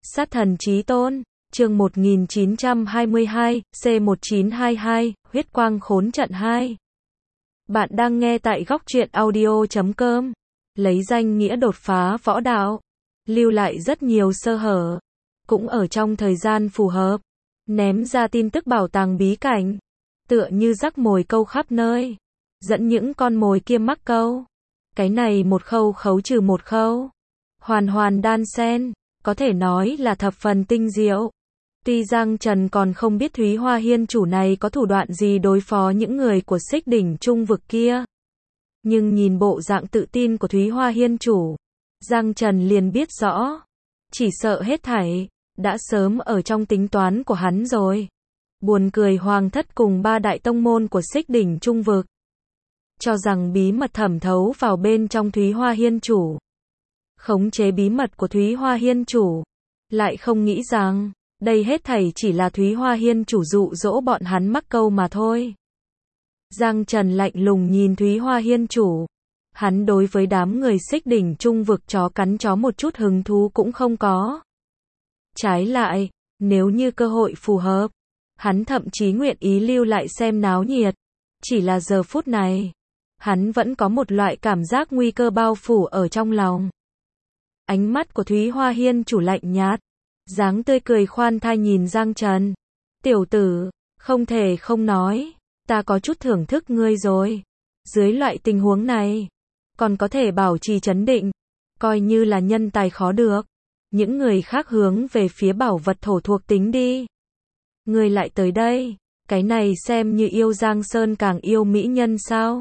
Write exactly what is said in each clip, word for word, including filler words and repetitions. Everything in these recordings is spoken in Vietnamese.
Sát thần chí tôn, chương một nghìn chín trăm hai mươi hai, C một chín hai hai, huyết quang khốn trận hai. Bạn đang nghe tại góc truyện audio chấm com. Lấy danh nghĩa đột phá võ đạo, lưu lại rất nhiều sơ hở, cũng ở trong thời gian phù hợp, ném ra tin tức bảo tàng bí cảnh, tựa như rắc mồi câu khắp nơi, dẫn những con mồi kia mắc câu. Cái này một khâu khấu trừ một khâu, hoàn hoàn đan xen, có thể nói là thập phần tinh diệu. Tuy Giang Trần còn không biết Thúy Hoa Hiên chủ này có thủ đoạn gì đối phó những người của Xích Đỉnh Trung vực kia, nhưng nhìn bộ dạng tự tin của Thúy Hoa Hiên chủ, Giang Trần liền biết rõ, chỉ sợ hết thảy đã sớm ở trong tính toán của hắn rồi. Buồn cười, Hoàng thất cùng ba đại tông môn của Xích Đỉnh Trung vực cho rằng bí mật thẩm thấu vào bên trong Thúy Hoa Hiên chủ, khống chế bí mật của Thúy Hoa Hiên chủ, lại không nghĩ rằng đây hết thảy chỉ là Thúy Hoa Hiên chủ dụ dỗ bọn hắn mắc câu mà thôi. Giang Trần lạnh lùng nhìn Thúy Hoa Hiên chủ, hắn đối với đám người Xích Đỉnh Trung vực chó cắn chó một chút hứng thú cũng không có. Trái lại, nếu như cơ hội phù hợp, hắn thậm chí nguyện ý lưu lại xem náo nhiệt. Chỉ là giờ phút này, hắn vẫn có một loại cảm giác nguy cơ bao phủ ở trong lòng. Ánh mắt của Thúy Hoa Hiên chủ lạnh nhạt, dáng tươi cười khoan thai nhìn Giang Trần. Tiểu tử, không thể không nói, ta có chút thưởng thức ngươi rồi. Dưới loại tình huống này, còn có thể bảo trì trấn định, coi như là nhân tài khó được. Những người khác hướng về phía bảo vật thổ thuộc tính đi. Ngươi lại tới đây, cái này xem như yêu Giang Sơn càng yêu mỹ nhân sao?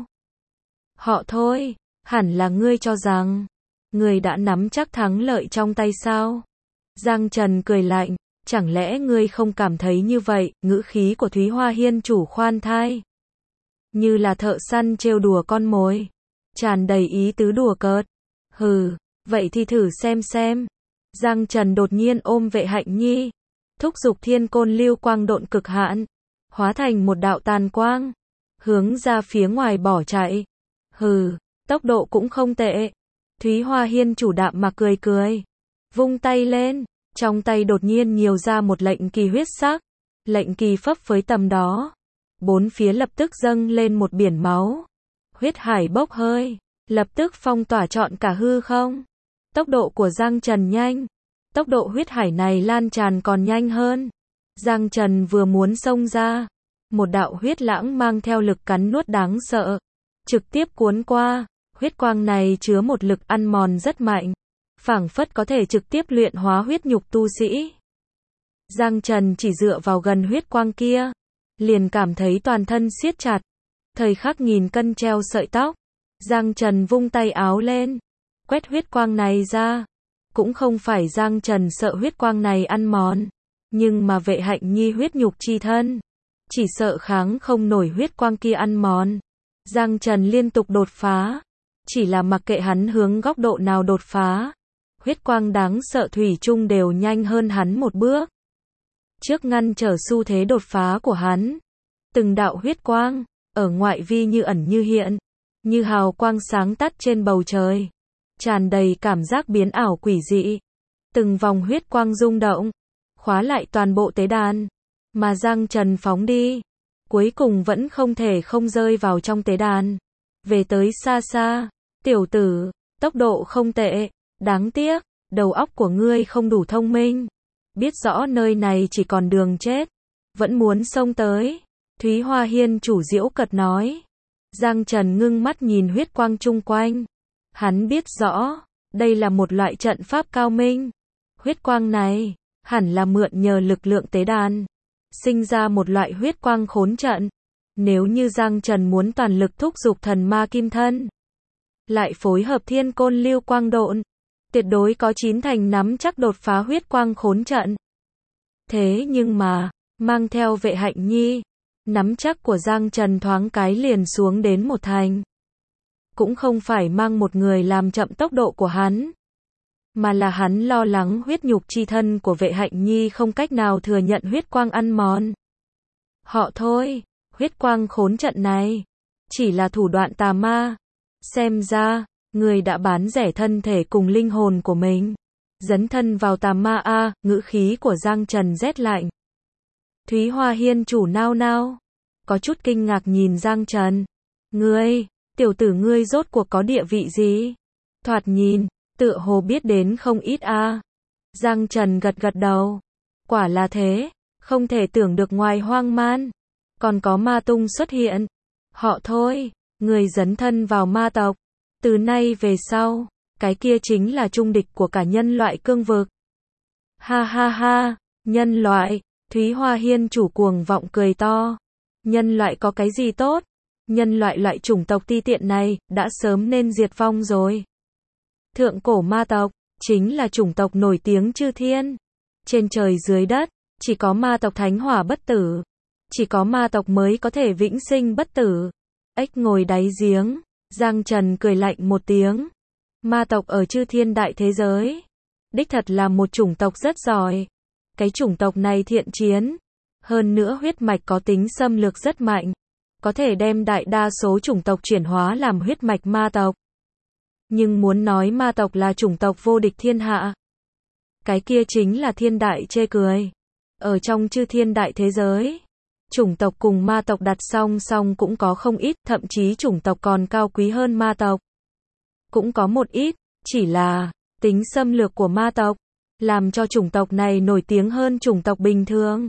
Họ thôi, hẳn là ngươi cho rằng ngươi đã nắm chắc thắng lợi trong tay sao? Giang Trần cười lạnh, chẳng lẽ ngươi không cảm thấy như vậy? Ngữ khí của Thúy Hoa Hiên chủ khoan thai, như là thợ săn trêu đùa con mồi, tràn đầy ý tứ đùa cợt. Hừ, vậy thì thử xem xem. Giang Trần đột nhiên ôm Vệ Hạnh Nhi, thúc giục thiên côn lưu quang độn cực hạn, hóa thành một đạo tàn quang, hướng ra phía ngoài bỏ chạy. Hừ, tốc độ cũng không tệ. Thúy Hoa Hiên chủ đạm mà cười cười, vung tay lên, trong tay đột nhiên nhiều ra một lệnh kỳ huyết sắc. Lệnh kỳ phấp phới tầm đó, bốn phía lập tức dâng lên một biển máu, huyết hải bốc hơi, lập tức phong tỏa trọn cả hư không. Tốc độ của Giang Trần nhanh, tốc độ huyết hải này lan tràn còn nhanh hơn. Giang Trần vừa muốn xông ra, một đạo huyết lãng mang theo lực cắn nuốt đáng sợ, trực tiếp cuốn qua. Huyết quang này chứa một lực ăn mòn rất mạnh, phảng phất có thể trực tiếp luyện hóa huyết nhục tu sĩ. Giang Trần chỉ dựa vào gần huyết quang kia, liền cảm thấy toàn thân siết chặt, thời khắc nghìn cân treo sợi tóc. Giang Trần vung tay áo lên, quét huyết quang này ra. Cũng không phải Giang Trần sợ huyết quang này ăn mòn, nhưng mà Vệ Hạnh Nhi huyết nhục chi thân, chỉ sợ kháng không nổi huyết quang kia ăn mòn. Giang Trần liên tục đột phá, chỉ là mặc kệ hắn hướng góc độ nào đột phá, huyết quang đáng sợ thủy chung đều nhanh hơn hắn một bước, trước ngăn trở xu thế đột phá của hắn. Từng đạo huyết quang, ở ngoại vi như ẩn như hiện, như hào quang sáng tắt trên bầu trời, tràn đầy cảm giác biến ảo quỷ dị. Từng vòng huyết quang rung động, khóa lại toàn bộ tế đàn, mà Giang Trần phóng đi, cuối cùng vẫn không thể không rơi vào trong tế đàn, về tới xa xa. Tiểu tử, tốc độ không tệ, đáng tiếc, đầu óc của ngươi không đủ thông minh, biết rõ nơi này chỉ còn đường chết, vẫn muốn xông tới. Thúy Hoa Hiên chủ giễu cợt nói. Giang Trần ngưng mắt nhìn huyết quang chung quanh, hắn biết rõ, đây là một loại trận pháp cao minh. Huyết quang này, hẳn là mượn nhờ lực lượng tế đàn, sinh ra một loại huyết quang khốn trận. Nếu như Giang Trần muốn toàn lực thúc giục thần ma kim thân, lại phối hợp thiên côn lưu quang độn, tuyệt đối có chín thành nắm chắc đột phá huyết quang khốn trận. Thế nhưng mà, mang theo Vệ Hạnh Nhi, nắm chắc của Giang Trần thoáng cái liền xuống đến một thành. Cũng không phải mang một người làm chậm tốc độ của hắn, mà là hắn lo lắng huyết nhục chi thân của Vệ Hạnh Nhi không cách nào thừa nhận huyết quang ăn mòn. Họ thôi, huyết quang khốn trận này chỉ là thủ đoạn tà ma. Xem ra, người đã bán rẻ thân thể cùng linh hồn của mình. Dấn thân vào tà ma a, ngữ khí của Giang Trần rét lạnh. Thúy Hoa Hiên chủ nao nao, có chút kinh ngạc nhìn Giang Trần. Ngươi, tiểu tử ngươi rốt cuộc có địa vị gì? Thoạt nhìn, tựa hồ biết đến không ít a. Giang Trần gật gật đầu. Quả là thế, không thể tưởng được ngoài Hoang Man, còn có ma tung xuất hiện. Họ thôi, người dấn thân vào ma tộc. Từ nay về sau, cái kia chính là trung địch của cả nhân loại cương vực. Ha ha ha, nhân loại, Thúy Hoa Hiên chủ cuồng vọng cười to. Nhân loại có cái gì tốt? Nhân loại loại chủng tộc ti tiện này, đã sớm nên diệt vong rồi. Thượng cổ ma tộc, chính là chủng tộc nổi tiếng chư thiên. Trên trời dưới đất, chỉ có ma tộc thánh hỏa bất tử. Chỉ có ma tộc mới có thể vĩnh sinh bất tử. Ếch ngồi đáy giếng, Giang Trần cười lạnh một tiếng. Ma tộc ở chư thiên đại thế giới, đích thật là một chủng tộc rất giỏi. Cái chủng tộc này thiện chiến, hơn nữa huyết mạch có tính xâm lược rất mạnh, có thể đem đại đa số chủng tộc chuyển hóa làm huyết mạch ma tộc. Nhưng muốn nói ma tộc là chủng tộc vô địch thiên hạ, cái kia chính là thiên đại chê cười. Ở trong chư thiên đại thế giới, chủng tộc cùng ma tộc đặt song song cũng có không ít, thậm chí chủng tộc còn cao quý hơn ma tộc. Cũng có một ít, chỉ là tính xâm lược của ma tộc, làm cho chủng tộc này nổi tiếng hơn chủng tộc bình thường.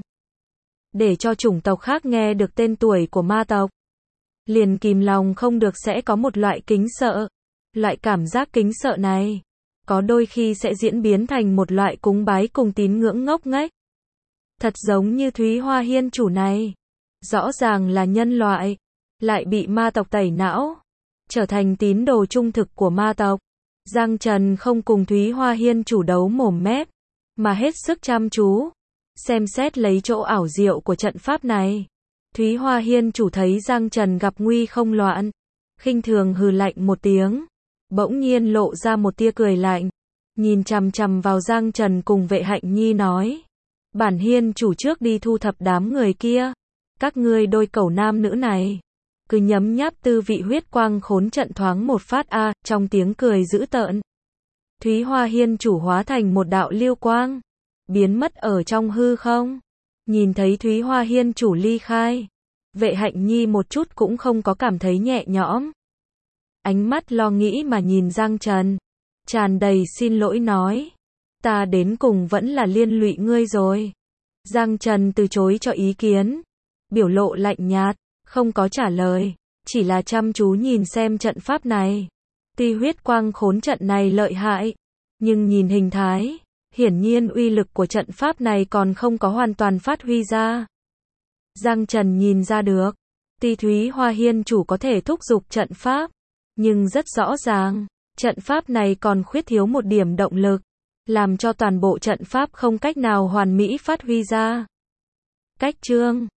Để cho chủng tộc khác nghe được tên tuổi của ma tộc, liền kìm lòng không được sẽ có một loại kính sợ. Loại cảm giác kính sợ này, có đôi khi sẽ diễn biến thành một loại cúng bái cùng tín ngưỡng ngốc nghếch. Thật giống như Thúy Hoa Hiên chủ này, rõ ràng là nhân loại, lại bị ma tộc tẩy não, trở thành tín đồ trung thực của ma tộc. Giang Trần không cùng Thúy Hoa Hiên chủ đấu mồm mép, mà hết sức chăm chú, xem xét lấy chỗ ảo diệu của trận pháp này. Thúy Hoa Hiên chủ thấy Giang Trần gặp nguy không loạn, khinh thường hừ lạnh một tiếng, bỗng nhiên lộ ra một tia cười lạnh, nhìn chằm chằm vào Giang Trần cùng Vệ Hạnh Nhi nói. Bản Hiên chủ trước đi thu thập đám người kia, các ngươi đôi cẩu nam nữ này, cứ nhấm nháp tư vị huyết quang khốn trận thoáng một phát a, à, trong tiếng cười dữ tợn. Thúy Hoa Hiên chủ hóa thành một đạo lưu quang, biến mất ở trong hư không. Nhìn thấy Thúy Hoa Hiên chủ ly khai, Vệ Hạnh Nhi một chút cũng không có cảm thấy nhẹ nhõm. Ánh mắt lo nghĩ mà nhìn Giang Trần, tràn đầy xin lỗi nói. Ta đến cùng vẫn là liên lụy ngươi rồi. Giang Trần từ chối cho ý kiến, biểu lộ lạnh nhạt, không có trả lời, chỉ là chăm chú nhìn xem trận pháp này. Tuy huyết quang khốn trận này lợi hại, nhưng nhìn hình thái, hiển nhiên uy lực của trận pháp này còn không có hoàn toàn phát huy ra. Giang Trần nhìn ra được, tuy Thúy Hoa Hiên chủ có thể thúc giục trận pháp, nhưng rất rõ ràng, trận pháp này còn khuyết thiếu một điểm động lực, làm cho toàn bộ trận pháp không cách nào hoàn mỹ phát huy ra. Cách chương